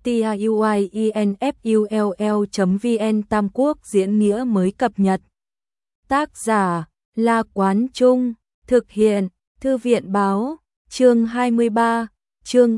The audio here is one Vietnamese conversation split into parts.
tiuinfull.vn Tam Quốc diễn nghĩa mới cập nhật. Tác giả La Quán Trung, thực hiện Thư viện Báo, chương 23, chương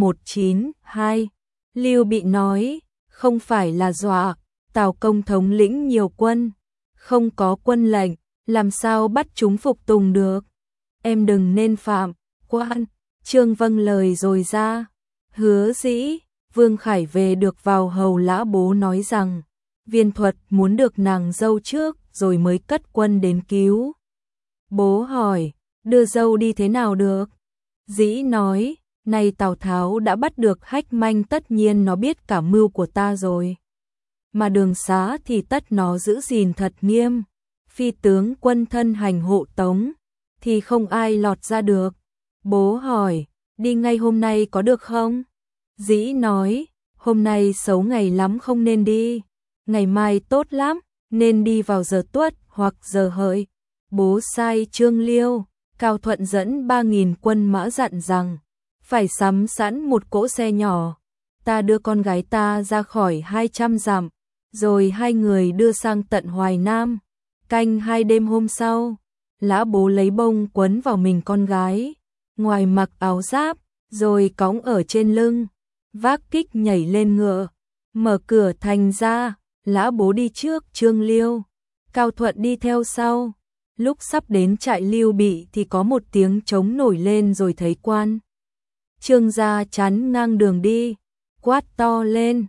0192. Lưu Bị nói, không phải là dọa, Tào Công thống lĩnh nhiều quân, không có quân lệnh, làm sao bắt chúng phục tùng được. Em đừng nên phạm quan. Trương vâng lời rồi ra. Hứa Dĩ, Vương Khải về được vào hầu Lã Bố nói rằng, Viên Thuật muốn được nàng dâu trước rồi mới cất quân đến cứu. Bố hỏi, đưa dâu đi thế nào được? Dĩ nói, nay Tào Tháo đã bắt được Hách Manh, tất nhiên nó biết cả mưu của ta rồi. Mà đường xá thì tất nó giữ gìn thật nghiêm. Phi tướng quân thân hành hộ tống, thì không ai lọt ra được. Bố hỏi, đi ngay hôm nay có được không? Dĩ nói, hôm nay xấu ngày lắm không nên đi. Ngày mai tốt lắm, nên đi vào giờ tuất hoặc giờ hợi. Bố sai Trương Liêu, Cao Thuận dẫn 3.000 quân mã dặn rằng, phải sắm sẵn một cỗ xe nhỏ. Ta đưa con gái ta ra khỏi 200 dặm, rồi hai người đưa sang tận Hoài Nam. Canh 2 đêm hôm sau, Lã Bố lấy bông quấn vào mình con gái, ngoài mặc áo giáp, rồi cõng ở trên lưng, vác kích nhảy lên ngựa, mở cửa thành ra. Lã Bố đi trước Trương Liêu, Cao Thuận đi theo sau. Lúc sắp đến trại Lưu Bị thì có một tiếng trống nổi lên, rồi thấy quan Trương gia chắn ngang đường đi, quát to lên,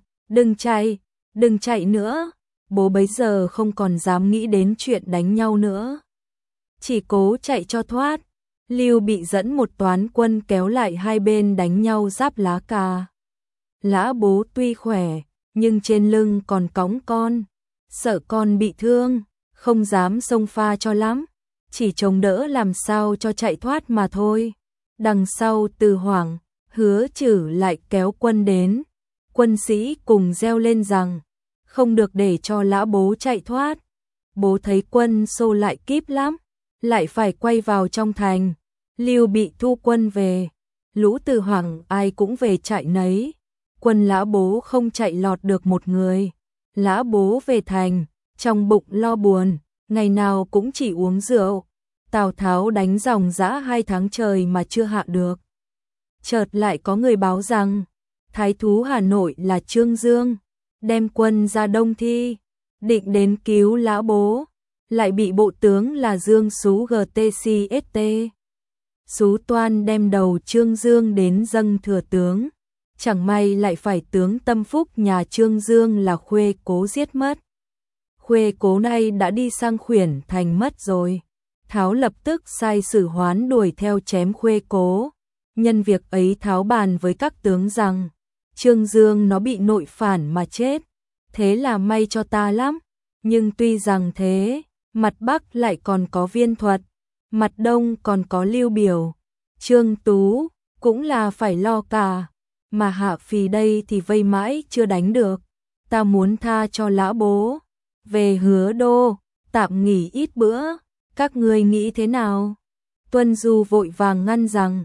đừng chạy nữa. Bố bấy giờ không còn dám nghĩ đến chuyện đánh nhau nữa, chỉ cố chạy cho thoát. Lưu Bị dẫn một toán quân kéo lại hai bên đánh nhau giáp lá cà. Lã Bố tuy khỏe, nhưng trên lưng còn cõng con, sợ con bị thương, không dám xông pha cho lắm, chỉ chống đỡ làm sao cho chạy thoát mà thôi. Đằng sau Từ Hoảng, Hứa Trử lại kéo quân đến. Quân sĩ cùng reo lên rằng, không được để cho Lã Bố chạy thoát. Bố thấy quân xô lại kíp lắm, lại phải quay vào trong thành. Lưu Bị thu quân về, lũ Từ Hoảng ai cũng về chạy nấy. Quân Lã Bố không chạy lọt được một người. Lã Bố về thành, trong bụng lo buồn, ngày nào cũng chỉ uống rượu. Tào Tháo đánh ròng rã 2 tháng trời mà chưa hạ được. Chợt lại có người báo rằng, Thái thú Hà Nội là Trương Dương, đem quân ra Đông Thi, định đến cứu Lã Bố, lại bị bộ tướng là Dương Sú GTCST. Sú Toan đem đầu Trương Dương đến dâng thừa tướng. Chẳng may lại phải tướng tâm phúc nhà Trương Dương là Khuê Cố giết mất. Khuê Cố nay đã đi sang Khuyển Thành mất rồi. Tháo lập tức sai Sử Hoán đuổi theo chém Khuê Cố. Nhân việc ấy Tháo bàn với các tướng rằng, Trương Dương nó bị nội phản mà chết, thế là may cho ta lắm. Nhưng tuy rằng thế, mặt Bắc lại còn có Viên Thuật, mặt Đông còn có Lưu Biểu, Trương Tú, cũng là phải lo cả. Mà Hạ Phì đây thì vây mãi chưa đánh được. Ta muốn tha cho Lã Bố, về Hứa Đô, tạm nghỉ ít bữa. Các ngươi nghĩ thế nào? Tuân Du vội vàng ngăn rằng,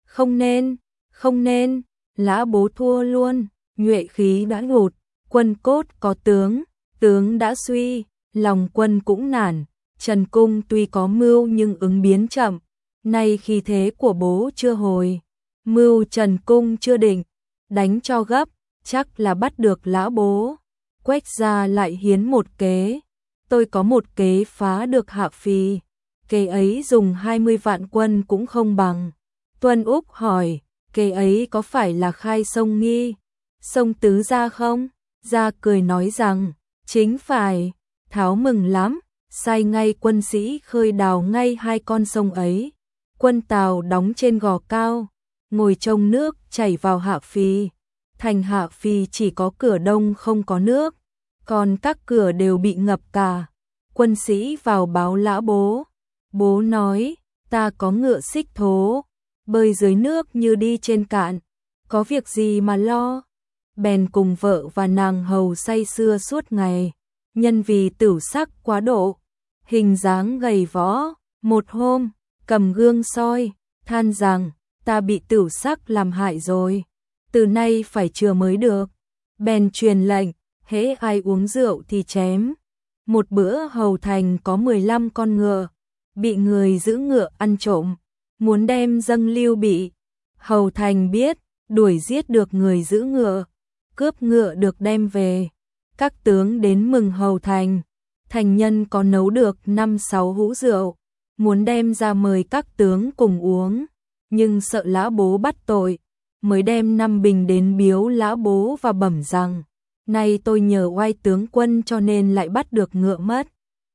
không nên, Lã Bố thua luôn, nhuệ khí đã ngụt, quân cốt có tướng đã suy, lòng quân cũng nản. Trần Cung tuy có mưu nhưng ứng biến chậm, nay khí thế của bố chưa hồi, mưu Trần Cung chưa định, đánh cho gấp, chắc là bắt được Lã Bố. Quách gia lại hiến một kế, tôi có một kế phá được Hạ Phì, kế ấy dùng 20 vạn quân cũng không bằng. Tuân Úc hỏi, kế ấy có phải là khai sông Nghi, sông Tứ Gia không? Gia cười nói rằng, chính phải. Tháo mừng lắm, sai ngay quân sĩ khơi đào ngay 2 con sông ấy. Quân Tào đóng trên gò cao, ngồi trông nước chảy vào Hạ Phì. Thành Hạ Phì chỉ có cửa đông không có nước, còn các cửa đều bị ngập cả. Quân sĩ vào báo Lã Bố. Bố nói, ta có ngựa xích thố, bơi dưới nước như đi trên cạn, có việc gì mà lo. Bèn cùng vợ và nàng hầu say sưa suốt ngày. Nhân vì tửu sắc quá độ, hình dáng gầy võ, một hôm cầm gương soi, than rằng, ta bị tửu sắc làm hại rồi, từ nay phải chừa mới được. bèn truyền lệnh, hễ ai uống rượu thì chém. Một bữa Hầu Thành có 15 con ngựa, bị người giữ ngựa ăn trộm, muốn đem dâng Lưu Bị. Hầu Thành biết, đuổi giết được người giữ ngựa, cướp ngựa được đem về. Các tướng đến mừng Hầu Thành, thành nhân có nấu được 5-6 hũ rượu, muốn đem ra mời các tướng cùng uống, nhưng sợ Lã Bố bắt tội, mới đem 5 bình đến biếu Lã Bố và bẩm rằng: nay tôi nhờ oai tướng quân cho nên lại bắt được ngựa mất.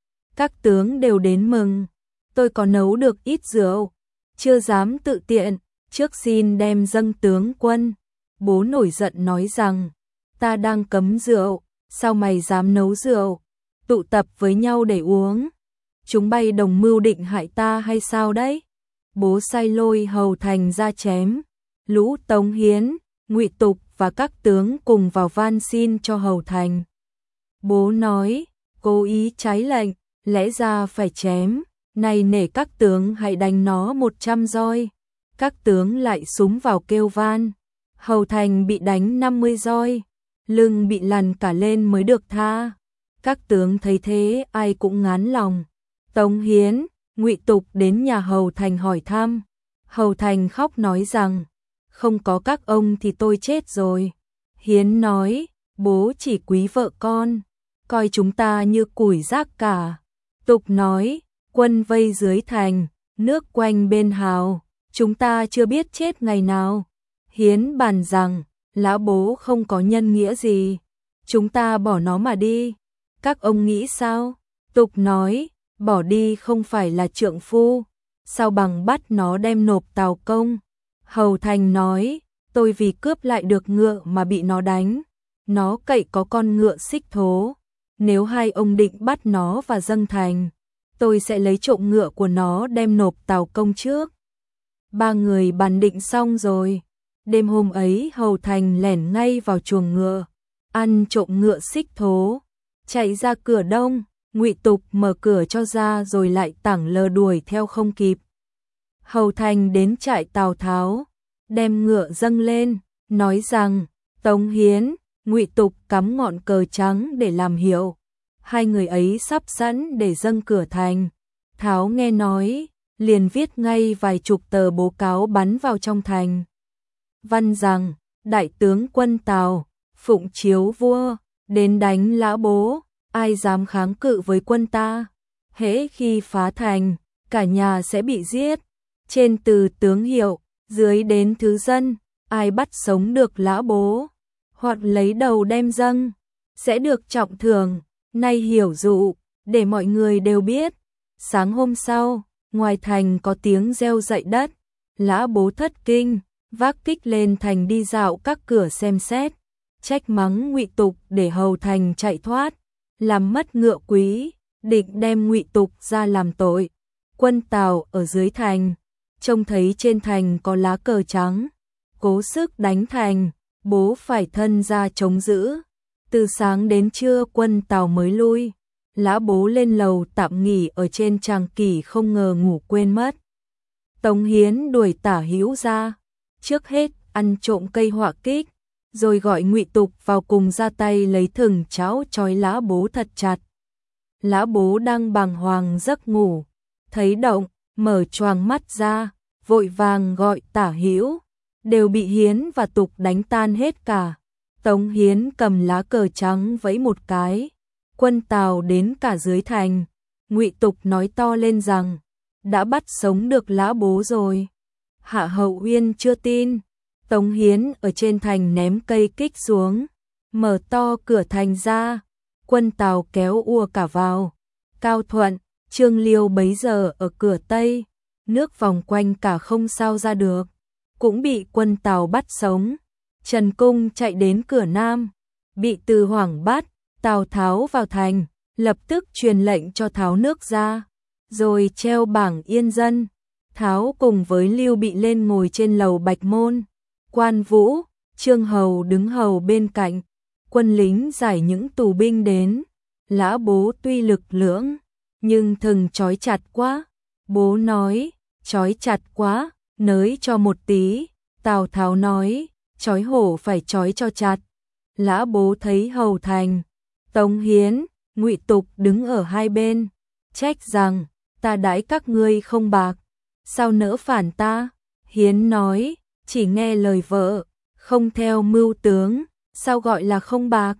Các tướng đều đến mừng, tôi có nấu được ít rượu, chưa dám tự tiện, trước xin đem dâng tướng quân. Bố nổi giận nói rằng: ta đang cấm rượu, sao mày dám nấu rượu, tụ tập với nhau để uống, chúng bay đồng mưu định hại ta hay sao đấy? Bố sai lôi Hầu Thành ra chém. Lũ Tống Hiến, Ngụy Tục và các tướng cùng vào van xin cho Hầu Thành. Bố nói: cố ý trái lệnh, lẽ ra phải chém, này nể các tướng hãy đánh nó 100 roi. Các tướng lại súng vào kêu van. Hầu Thành bị đánh 50 roi, lưng bị lằn cả lên mới được tha. Các tướng thấy thế ai cũng ngán lòng. Tống Hiến, Ngụy Tục đến nhà Hầu Thành hỏi thăm. Hầu Thành khóc nói rằng: không có các ông thì tôi chết rồi. Hiến nói: bố chỉ quý vợ con, coi chúng ta như củi rác cả. Tục nói: quân vây dưới thành, nước quanh bên hào, chúng ta chưa biết chết ngày nào. Hiến bàn rằng: Lã Bố không có nhân nghĩa gì, chúng ta bỏ nó mà đi. Các ông nghĩ sao? Tục nói: bỏ đi không phải là trượng phu, sao bằng bắt nó đem nộp Tào Công. Hầu Thành nói: tôi vì cướp lại được ngựa mà bị nó đánh, nó cậy có con ngựa Xích Thố, nếu hai ông định bắt nó và dâng thành, tôi sẽ lấy trộm ngựa của nó đem nộp Tào Công trước. Ba người bàn định xong rồi, đêm hôm ấy Hầu Thành lẻn ngay vào chuồng ngựa, ăn trộm ngựa Xích Thố, chạy ra cửa đông. Ngụy Tục mở cửa cho ra rồi lại tảng lờ đuổi theo không kịp. Hầu Thành đến trại Tào Tháo, đem ngựa dâng lên, nói rằng: Tống Hiến, Ngụy Tục cắm ngọn cờ trắng để làm hiệu, hai người ấy sắp sẵn để dâng cửa thành. Tháo nghe nói, liền viết ngay vài chục tờ bố cáo bắn vào trong thành. Văn rằng: đại tướng quân Tào, phụng chiếu vua, đến đánh Lã Bố, ai dám kháng cự với quân ta, hễ khi phá thành, cả nhà sẽ bị giết. Trên từ tướng hiệu, dưới đến thứ dân, ai bắt sống được Lã Bố, hoặc lấy đầu đem dâng, sẽ được trọng thưởng. Nay hiểu dụ, để mọi người đều biết. Sáng hôm sau, ngoài thành có tiếng reo dậy đất. Lã Bố thất kinh, vác kích lên thành đi dạo các cửa xem xét, trách mắng Ngụy Tục để Hầu Thành chạy thoát, làm mất ngựa quý, định đem Ngụy Tục ra làm tội. Quân Tào ở dưới thành, trông thấy trên thành có lá cờ trắng, cố sức đánh thành, bố phải thân ra chống giữ. Từ sáng đến trưa quân Tào mới lui. Lã Bố lên lầu tạm nghỉ ở trên tràng kỷ, không ngờ ngủ quên mất. Tống Hiến đuổi Tả Hữu ra, trước hết ăn trộm cây họa kích, rồi gọi Ngụy Tục vào cùng ra tay lấy thừng cháo trói Lã Bố thật chặt. Lã Bố đang bàng hoàng giấc ngủ, thấy động, mở choàng mắt ra, vội vàng gọi Tả Hữu, đều bị Hiến và Tục đánh tan hết cả. Tống Hiến cầm lá cờ trắng vẫy một cái, quân Tào đến cả dưới thành. Ngụy Tục nói to lên rằng: đã bắt sống được Lã Bố rồi. Hạ Hậu Uyên chưa tin. Tống Hiến ở trên thành ném cây kích xuống, mở to cửa thành ra, quân Tào kéo ùa cả vào. Cao Thuận, Trương Liêu bấy giờ ở cửa Tây, nước vòng quanh cả không sao ra được, cũng bị quân Tào bắt sống. Trần Cung chạy đến cửa Nam, bị Từ Hoảng bắt. Tào Tháo vào thành, lập tức truyền lệnh cho tháo nước ra, rồi treo bảng yên dân. Tháo cùng với Lưu Bị lên ngồi trên lầu Bạch Môn. Quan Vũ, Trương Hầu đứng hầu bên cạnh. Quân lính giải những tù binh đến. Lã Bố tuy lực lưỡng, nhưng thừng trói chặt quá. Bố nói: trói chặt quá, nới cho một tí. Tào Tháo nói: trói hổ phải trói cho chặt. Lã Bố thấy Hầu Thành, Tống Hiến, Ngụy Tục đứng ở hai bên, trách rằng, ta đãi các ngươi không bạc, sao nỡ phản ta? Hiến nói, chỉ nghe lời vợ, không theo mưu tướng, sao gọi là không bạc?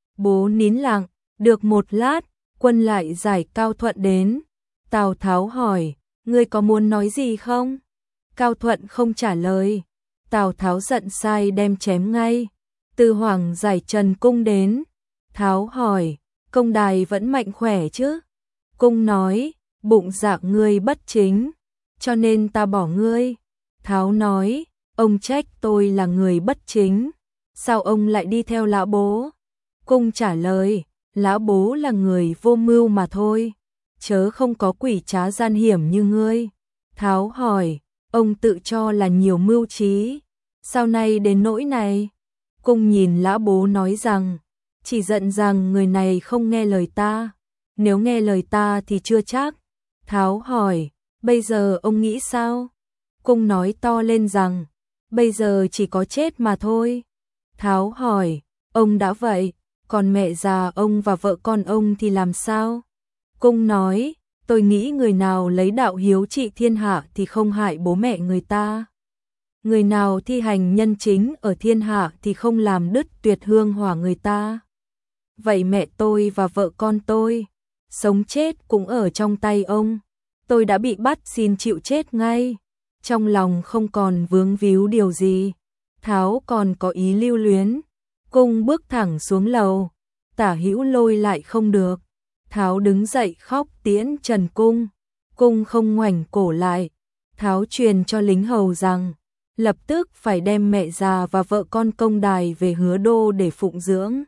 Bố nín lặng, được một lát, quân lại giải Cao Thuận đến. Tào Tháo hỏi, ngươi có muốn nói gì không? Cao Thuận không trả lời. Tào Tháo giận sai đem chém ngay. Từ Hoàng giải Trần Cung đến. Tháo hỏi, công đài vẫn mạnh khỏe chứ? Cung nói, bụng dạ ngươi bất chính, cho nên ta bỏ ngươi. Tháo nói, ông trách tôi là người bất chính, sao ông lại đi theo Lã Bố? Cung trả lời, Lã Bố là người vô mưu mà thôi, chớ không có quỷ trá gian hiểm như ngươi. Tháo hỏi, ông tự cho là nhiều mưu trí, sao nay đến nỗi này? Cung nhìn Lã Bố nói rằng, chỉ giận rằng người này không nghe lời ta, nếu nghe lời ta thì chưa chắc. Tháo hỏi, bây giờ ông nghĩ sao? Cung nói to lên rằng, bây giờ chỉ có chết mà thôi. Tháo hỏi, ông đã vậy, còn mẹ già ông và vợ con ông thì làm sao? Cung nói, tôi nghĩ người nào lấy đạo hiếu trị thiên hạ thì không hại bố mẹ người ta. Người nào thi hành nhân chính ở thiên hạ thì không làm đứt tuyệt hương hỏa người ta. Vậy mẹ tôi và vợ con tôi, sống chết cũng ở trong tay ông. Tôi đã bị bắt xin chịu chết ngay. Trong lòng không còn vướng víu điều gì. Tháo còn có ý lưu luyến. Cung bước thẳng xuống lầu. Tả Hữu lôi lại không được. Tháo đứng dậy khóc tiễn Trần Cung. Cung không ngoảnh cổ lại. Tháo truyền cho lính hầu rằng, lập tức phải đem mẹ già và vợ con công đài về Hứa Đô để phụng dưỡng.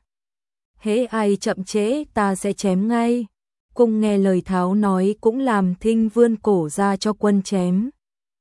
Hễ ai chậm trễ ta sẽ chém ngay. Cung nghe lời Tháo nói cũng làm thinh vươn cổ ra cho quân chém.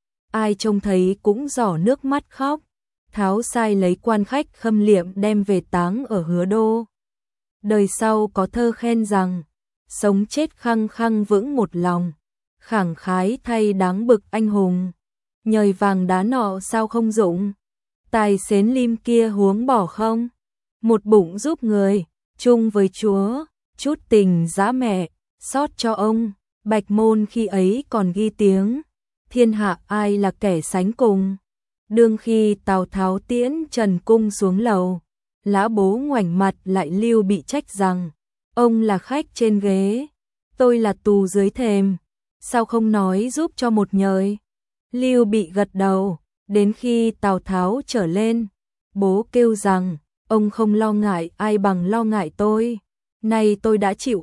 Ai trông thấy cũng rỏ nước mắt khóc. Tháo sai lấy quan khách khâm liệm đem về táng ở Hứa Đô. Đời sau có thơ khen rằng, sống chết khăng khăng vững một lòng, khẳng khái thay đáng bực anh hùng. Nhời vàng đá nọ sao không dụng, tài xến lim kia huống bỏ không. Một bụng giúp người, chung với Chúa, chút tình dã mẹ, xót cho ông. Bạch Môn khi ấy còn ghi tiếng, thiên hạ ai là kẻ sánh cùng. Đương khi Tào Tháo tiễn Trần Cung xuống lầu, Lã Bố ngoảnh mặt lại Lưu Bị trách rằng, ông là khách trên ghế, tôi là tù dưới thềm, sao không nói giúp cho một nhời. Lưu Bị gật đầu, đến khi Tào Tháo trở lên, bố kêu rằng, ông không lo ngại ai bằng lo ngại tôi. Nay tôi đã chịu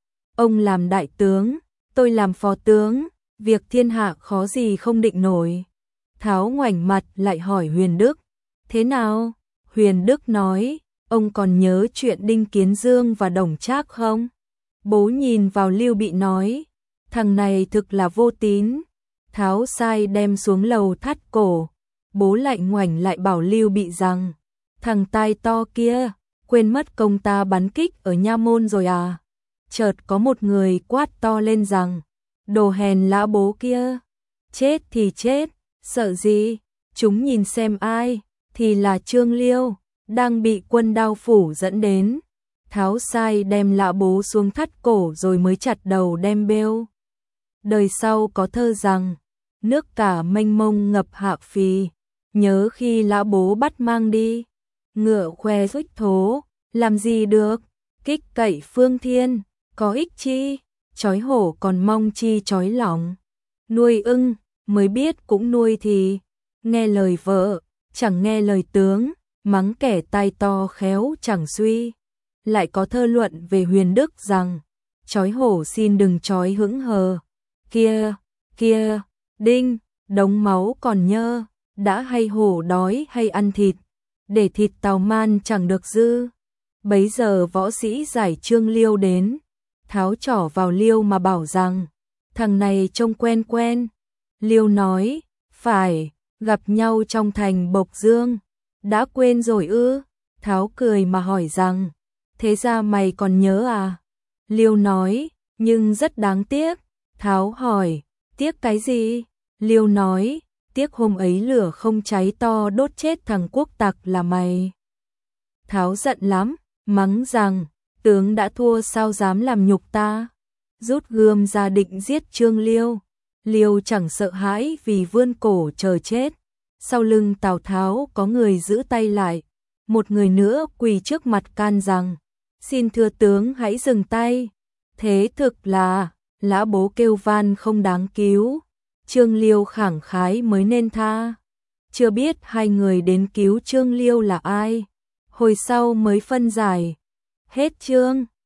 ông làm đại tướng, tôi làm phó tướng, việc thiên hạ khó gì không định nổi. Tháo ngoảnh mặt lại hỏi Huyền Đức, thế nào? Huyền Đức nói, ông còn nhớ chuyện Đinh Kiến Dương và Đồng Trác không? Bố nhìn vào Lưu Bị nói, thằng này thực là vô tín. Tháo sai đem xuống lầu thắt cổ. Bố lại ngoảnh lại bảo Lưu Bị rằng, thằng tai to kia, quên mất công ta bắn kích ở Nha Môn rồi à? Chợt có một người quát to lên rằng, đồ hèn Lã Bố kia, chết thì chết, sợ gì? Chúng nhìn xem ai, thì là Trương Liêu, đang bị quân Đao Phủ dẫn đến. Tháo sai đem Lã Bố xuống thắt cổ rồi mới chặt đầu đem bêu. Đời sau có thơ rằng, nước cả mênh mông ngập hạ phì, nhớ khi Lã Bố bắt mang đi, ngựa khoe rích thố, làm gì được, kích cậy phương thiên, có ích chi, chói hổ còn mong chi chói lòng, nuôi ưng, mới biết cũng nuôi thì, nghe lời vợ, chẳng nghe lời tướng, mắng kẻ tai to khéo chẳng suy. Lại có thơ luận về Huyền Đức rằng, chói hổ xin đừng chói hững hờ, kia, kia, đinh, đống máu còn nhơ, đã hay hổ đói hay ăn thịt, để thịt tào man chẳng được dư. Bấy giờ võ sĩ giải Trương Liêu đến, Tháo trỏ vào Liêu mà bảo rằng, thằng này trông quen quen. Liêu nói, phải, gặp nhau trong thành Bộc Dương, đã quên rồi ư? Tháo cười mà hỏi rằng, thế ra mày còn nhớ à? Liêu nói, nhưng rất đáng tiếc. Tháo hỏi, tiếc cái gì? Liêu nói, tiếc hôm ấy lửa không cháy to đốt chết thằng quốc tặc là mày. Tháo giận lắm, mắng rằng, tướng đã thua sao dám làm nhục ta, rút gươm ra định giết Trương Liêu. Liêu chẳng sợ hãi vì vươn cổ chờ chết. Sau lưng Tào Tháo có người giữ tay lại, một người nữa quỳ trước mặt can rằng, xin thưa tướng hãy dừng tay, thế thực là lã bố kêu van không đáng cứu. Trương Liêu khẳng khái mới nên tha. Chưa biết hai người đến cứu Trương Liêu là ai, hồi sau mới phân giải. Hết chương.